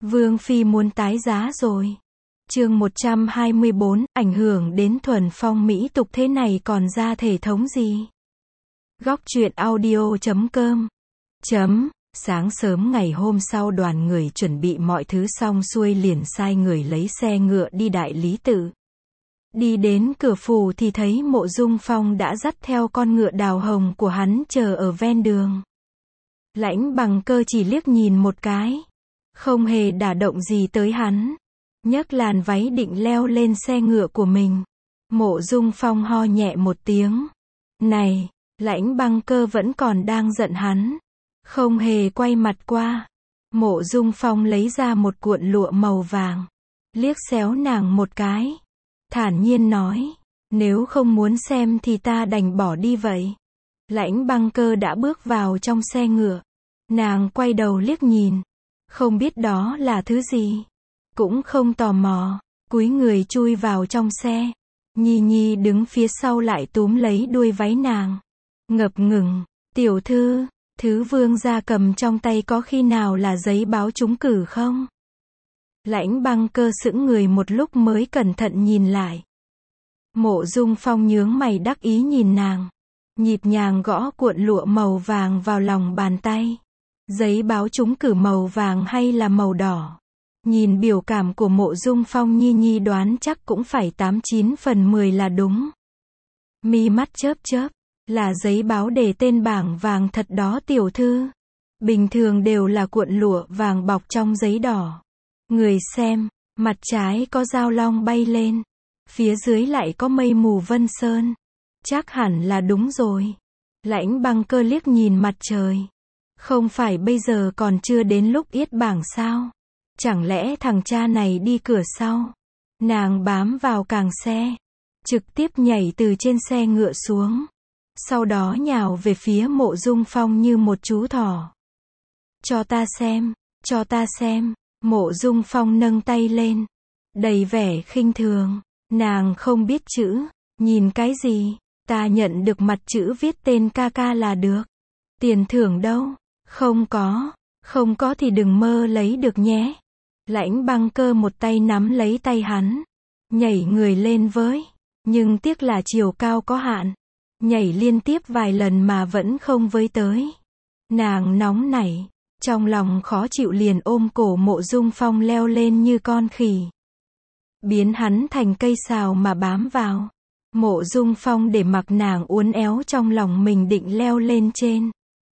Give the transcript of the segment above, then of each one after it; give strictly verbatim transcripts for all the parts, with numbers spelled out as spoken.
Vương Phi muốn tái giá rồi. Chương một trăm hai mươi bốn, ảnh hưởng đến thuần phong mỹ tục thế này còn ra thể thống gì? Góc truyện audio chấm com chấm Sáng sớm ngày hôm sau đoàn người chuẩn bị mọi thứ xong xuôi liền sai người lấy xe ngựa đi Đại Lý Tự. Đi đến cửa phủ thì thấy Mộ Dung Phong đã dắt theo con ngựa đào hồng của hắn chờ ở ven đường. Lãnh Bằng Cơ chỉ liếc nhìn một cái, không hề đả động gì tới hắn, nhấc làn váy định leo lên xe ngựa của mình. Mộ Dung Phong ho nhẹ một tiếng. Này, Lãnh Bằng Cơ vẫn còn đang giận hắn, không hề quay mặt qua. Mộ Dung Phong lấy ra một cuộn lụa màu vàng, liếc xéo nàng một cái, thản nhiên nói, nếu không muốn xem thì ta đành bỏ đi vậy. Lãnh Bằng Cơ đã bước vào trong xe ngựa, nàng quay đầu liếc nhìn, không biết đó là thứ gì, cũng không tò mò, cúi người chui vào trong xe. Nhi Nhi đứng phía sau lại túm lấy đuôi váy nàng, ngập ngừng, tiểu thư, thứ vương gia cầm trong tay có khi nào là giấy báo trúng cử không? Lãnh Bằng Cơ sững người một lúc mới cẩn thận nhìn lại. Mộ Dung Phong nhướng mày đắc ý nhìn nàng, nhịp nhàng gõ cuộn lụa màu vàng vào lòng bàn tay. Giấy báo trúng cử màu vàng hay là màu đỏ? Nhìn biểu cảm của Mộ Dung Phong, Nhi Nhi đoán chắc cũng phải tám chín phần mười là đúng. Mi mắt chớp chớp, là giấy báo đề tên bảng vàng thật đó tiểu thư. Bình thường đều là cuộn lụa vàng bọc trong giấy đỏ. Người xem, mặt trái có dao long bay lên, phía dưới lại có mây mù vân sơn. Chắc hẳn là đúng rồi. Lãnh Bằng Cơ liếc nhìn mặt trời. Không phải bây giờ còn chưa đến lúc yết bảng sao? Chẳng lẽ thằng cha này đi cửa sau? Nàng bám vào càng xe, trực tiếp nhảy từ trên xe ngựa xuống, sau đó nhào về phía Mộ Dung Phong như một chú thỏ. Cho ta xem, cho ta xem. Mộ Dung Phong nâng tay lên, đầy vẻ khinh thường. Nàng không biết chữ, nhìn cái gì? Ta nhận được mặt chữ viết tên ca ca là được. Tiền thưởng đâu? Không có, không có thì đừng mơ lấy được nhé. Lãnh Bằng Cơ một tay nắm lấy tay hắn, nhảy người lên với, nhưng tiếc là chiều cao có hạn, nhảy liên tiếp vài lần mà vẫn không với tới. Nàng nóng nảy, trong lòng khó chịu liền ôm cổ Mộ Dung Phong leo lên như con khỉ, biến hắn thành cây sào mà bám vào. Mộ Dung Phong để mặc nàng uốn éo trong lòng mình định leo lên trên.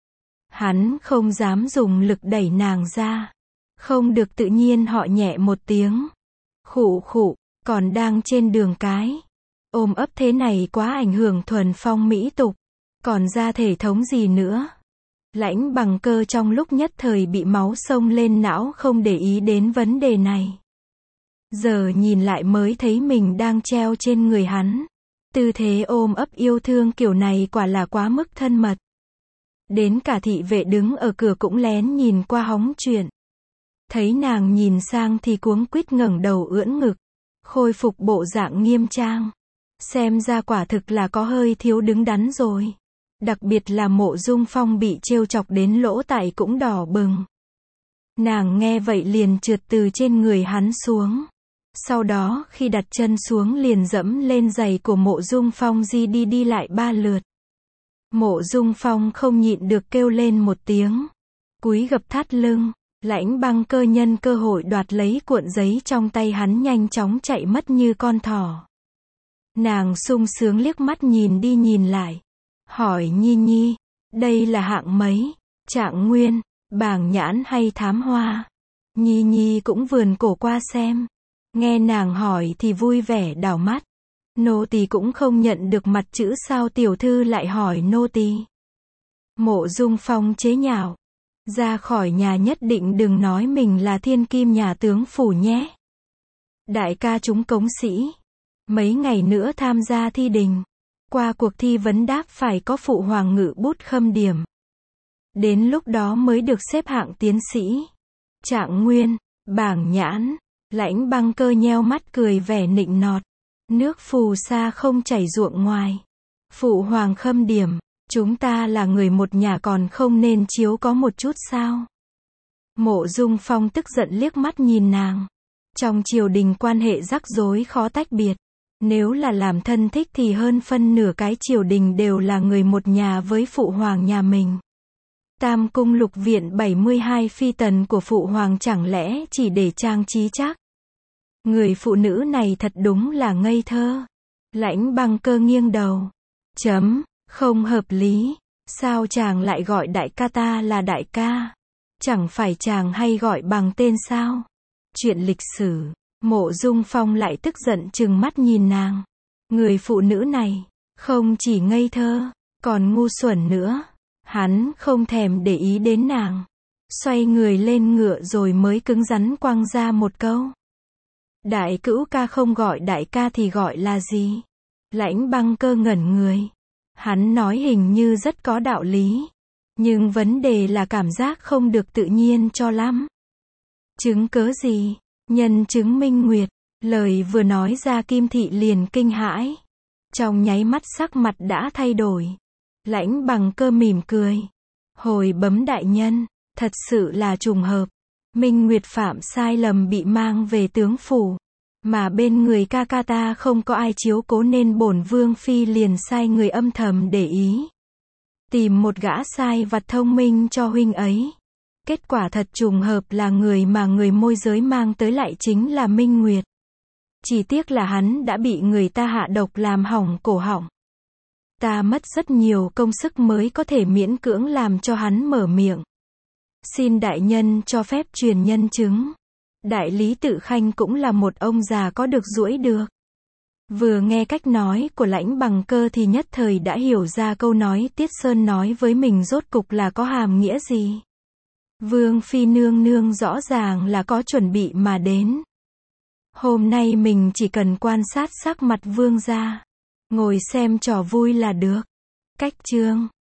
Hắn không dám dùng lực đẩy nàng ra. Không được, tự nhiên họ nhẹ một tiếng. Khụ khụ, còn đang trên đường cái. Ôm ấp thế này quá ảnh hưởng thuần phong mỹ tục. Còn ra thể thống gì nữa. Lãnh Bằng Cơ trong lúc nhất thời bị máu xông lên não không để ý đến vấn đề này. Giờ nhìn lại mới thấy mình đang treo trên người hắn. Tư thế ôm ấp yêu thương kiểu này quả là quá mức thân mật. Đến cả thị vệ đứng ở cửa cũng lén nhìn qua hóng chuyện. Thấy nàng nhìn sang thì cuống quýt ngẩng đầu ưỡn ngực, khôi phục bộ dạng nghiêm trang. Xem ra quả thực là có hơi thiếu đứng đắn rồi. Đặc biệt là Mộ Dung Phong bị trêu chọc đến lỗ tai cũng đỏ bừng. Nàng nghe vậy liền trượt từ trên người hắn xuống. Sau đó khi đặt chân xuống liền dẫm lên giày của Mộ Dung Phong di đi đi lại ba lượt. Mộ Dung Phong không nhịn được kêu lên một tiếng, cúi gập thắt lưng. Lãnh Bằng Cơ nhân cơ hội đoạt lấy cuộn giấy trong tay hắn nhanh chóng chạy mất như con thỏ. Nàng sung sướng liếc mắt nhìn đi nhìn lại, hỏi Nhi Nhi, đây là hạng mấy? Trạng nguyên, bảng nhãn hay thám hoa? Nhi Nhi cũng vườn cổ qua xem. Nghe nàng hỏi thì vui vẻ đảo mắt. Nô tỳ cũng không nhận được mặt chữ sao tiểu thư lại hỏi nô tỳ? Mộ Dung Phong chế nhạo. Ra khỏi nhà nhất định đừng nói mình là thiên kim nhà tướng phủ nhé. Đại ca chúng cống sĩ. Mấy ngày nữa tham gia thi đình. Qua cuộc thi vấn đáp phải có phụ hoàng ngự bút khâm điểm. Đến lúc đó mới được xếp hạng tiến sĩ. Trạng nguyên, bảng nhãn. Lãnh Bằng Cơ nheo mắt cười vẻ nịnh nọt. Nước phù sa không chảy ruộng ngoài. Phụ hoàng khâm điểm. Chúng ta là người một nhà còn không nên chiếu có một chút sao? Mộ Dung Phong tức giận liếc mắt nhìn nàng. Trong triều đình quan hệ rắc rối khó tách biệt. Nếu là làm thân thích thì hơn phân nửa cái triều đình đều là người một nhà với phụ hoàng nhà mình. Tam cung lục viện bảy mươi hai phi tần của phụ hoàng chẳng lẽ chỉ để trang trí chắc. Người phụ nữ này thật đúng là ngây thơ. Lãnh Băng Cơ nghiêng đầu. Chấm, không hợp lý. Sao chàng lại gọi đại ca ta là đại ca? Chẳng phải chàng hay gọi bằng tên sao? Chuyện lịch sử. Mộ Dung Phong lại tức giận trừng mắt nhìn nàng. Người phụ nữ này, không chỉ ngây thơ, còn ngu xuẩn nữa. Hắn không thèm để ý đến nàng. Xoay người lên ngựa rồi mới cứng rắn quăng ra một câu. Đại cữu ca không gọi đại ca thì gọi là gì? Lãnh Băng Cơ ngẩn người. Hắn nói hình như rất có đạo lý. Nhưng vấn đề là cảm giác không được tự nhiên cho lắm. Chứng cớ gì? Nhân chứng minh nguyệt. Lời vừa nói ra Kim Thị liền kinh hãi. Trong nháy mắt sắc mặt đã thay đổi. Lãnh Bằng Cơ mỉm cười. Hồi bấm đại nhân, thật sự là trùng hợp. Minh Nguyệt phạm sai lầm bị mang về tướng phủ. Mà bên người ca ca ta không có ai chiếu cố nên bổn vương phi liền sai người âm thầm để ý. Tìm một gã sai vặt thông minh cho huynh ấy. Kết quả thật trùng hợp là người mà người môi giới mang tới lại chính là Minh Nguyệt. Chỉ tiếc là hắn đã bị người ta hạ độc làm hỏng cổ họng. Ta mất rất nhiều công sức mới có thể miễn cưỡng làm cho hắn mở miệng. Xin đại nhân cho phép truyền nhân chứng. Đại lý Tự Khanh cũng là một ông già có được duỗi được. Vừa nghe cách nói của Lãnh Bằng Cơ thì nhất thời đã hiểu ra câu nói Tiết Sơn nói với mình rốt cục là có hàm nghĩa gì. Vương phi nương nương rõ ràng là có chuẩn bị mà đến. Hôm nay mình chỉ cần quan sát sắc mặt vương gia, ngồi xem trò vui là được. Cách chương